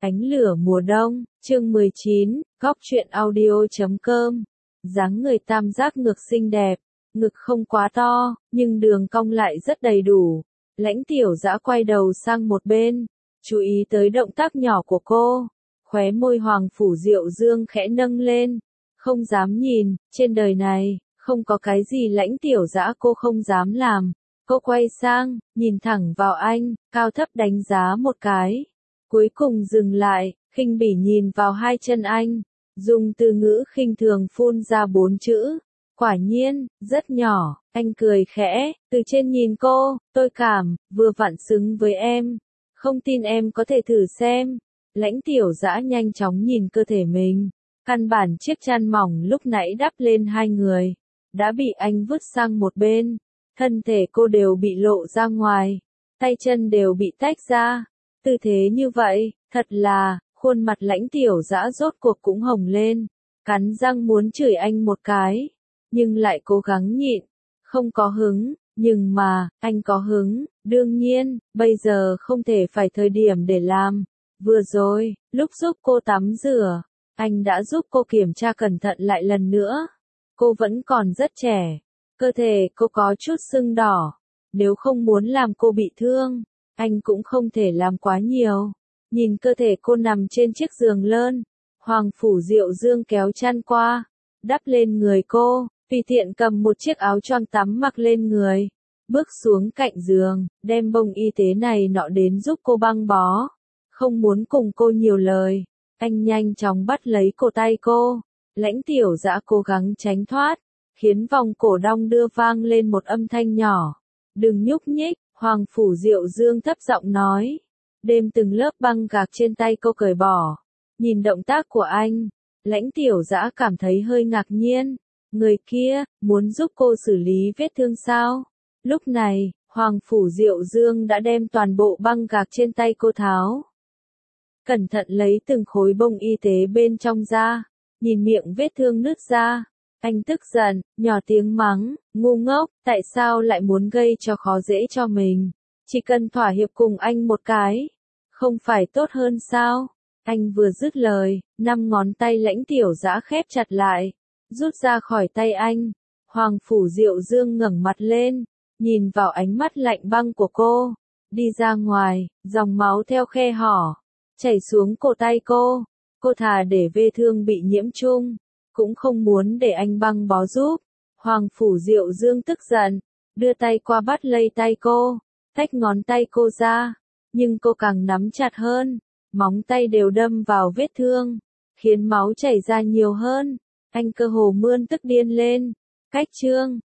Ánh lửa mùa đông, chương 19, góc truyện audio.com. Dáng người tam giác ngực xinh đẹp, ngực không quá to, nhưng đường cong lại rất đầy đủ. Lãnh Tiểu Dã quay đầu sang một bên, chú ý tới động tác nhỏ của cô. Khóe môi Hoàng Phủ Diệu Dương khẽ nâng lên, không dám nhìn, trên đời này, không có cái gì Lãnh Tiểu Dã cô không dám làm. Cô quay sang, nhìn thẳng vào anh, cao thấp đánh giá một cái. Cuối cùng dừng lại, khinh bỉ nhìn vào hai chân anh, dùng từ ngữ khinh thường phun ra 4 chữ. Quả nhiên, rất nhỏ, anh cười khẽ, từ trên nhìn cô, tôi cảm, vừa vặn xứng với em. Không tin em có thể thử xem. Lãnh Tiểu Dã nhanh chóng nhìn cơ thể mình. Căn bản chiếc chăn mỏng lúc nãy đắp lên hai người, đã bị anh vứt sang một bên. Thân thể cô đều bị lộ ra ngoài, tay chân đều bị tách ra. Tư thế như vậy, thật là, khuôn mặt Lãnh Tiểu Dã rốt cuộc cũng hồng lên, cắn răng muốn chửi anh một cái, nhưng lại cố gắng nhịn, không có hứng, nhưng mà, anh có hứng, đương nhiên, bây giờ không thể phải thời điểm để làm. Vừa rồi, lúc giúp cô tắm rửa, anh đã giúp cô kiểm tra cẩn thận lại lần nữa. Cô vẫn còn rất trẻ, cơ thể cô có chút sưng đỏ, nếu không muốn làm cô bị thương, anh cũng không thể làm quá nhiều. Nhìn cơ thể cô nằm trên chiếc giường lơn, Hoàng Phủ Diệu Dương kéo chăn qua, đắp lên người cô, tùy tiện cầm một chiếc áo choàng tắm mặc lên người, bước xuống cạnh giường, đem bông y tế này nọ đến giúp cô băng bó. Không muốn cùng cô nhiều lời, anh nhanh chóng bắt lấy cổ tay cô. Lãnh Tiểu Dã cố gắng tránh thoát, khiến vòng cổ đong đưa vang lên một âm thanh nhỏ. Đừng nhúc nhích, Hoàng Phủ Diệu Dương thấp giọng nói. Đêm từng lớp băng gạc trên tay cô cởi bỏ. Nhìn động tác của anh, Lãnh Tiểu Dã cảm thấy hơi ngạc nhiên. Người kia, muốn giúp cô xử lý vết thương sao? Lúc này, Hoàng Phủ Diệu Dương đã đem toàn bộ băng gạc trên tay cô tháo. Cẩn thận lấy từng khối bông y tế bên trong ra, nhìn miệng vết thương nứt ra. Anh tức giận, nhỏ tiếng mắng, ngu ngốc, tại sao lại muốn gây cho khó dễ cho mình? Chỉ cần thỏa hiệp cùng anh một cái, không phải tốt hơn sao? Anh vừa dứt lời, 5 ngón tay Lãnh Tiểu Dã khép chặt lại, rút ra khỏi tay anh. Hoàng Phủ Diệu Dương ngẩng mặt lên, nhìn vào ánh mắt lạnh băng của cô, đi ra ngoài, dòng máu theo khe hở chảy xuống cổ tay cô. Cô thà để vết thương bị nhiễm chung, cũng không muốn để anh băng bó giúp. Hoàng Phủ Diệu Dương tức giận, đưa tay qua bắt lấy tay cô, tách ngón tay cô ra, nhưng cô càng nắm chặt hơn, móng tay đều đâm vào vết thương, khiến máu chảy ra nhiều hơn. Anh cơ hồ mơn tức điên lên. Cách chương